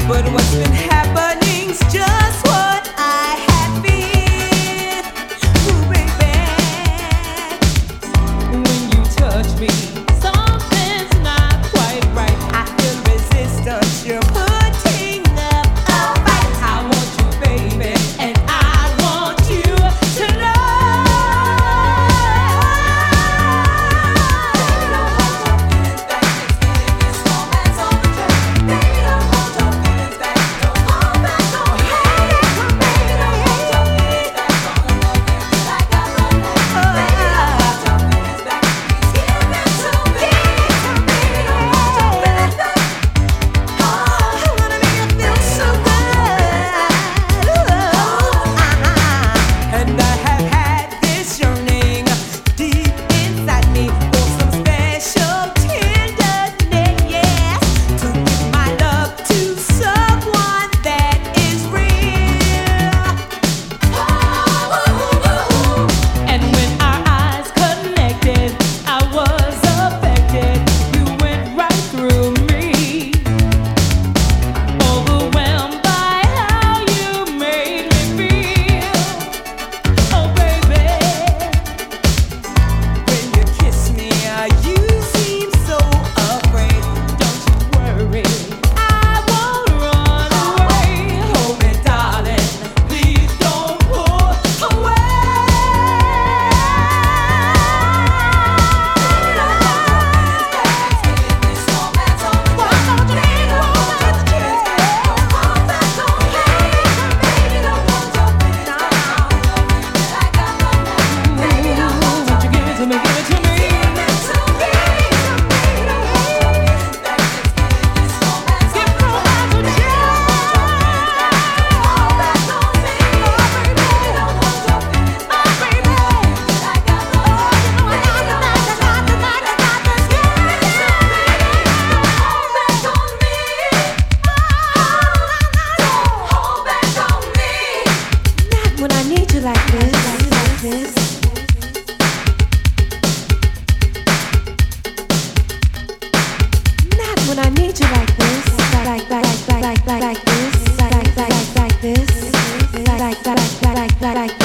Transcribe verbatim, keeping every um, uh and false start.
But what's been happening's just what I had feared. Ooh, baby, when you touch me, something's not quite right. I feel resistance. You're putting up a fight. I want you, baby, and I want you to know. When I need you like this, like like like like like like this, like like like like this, like like like like like like.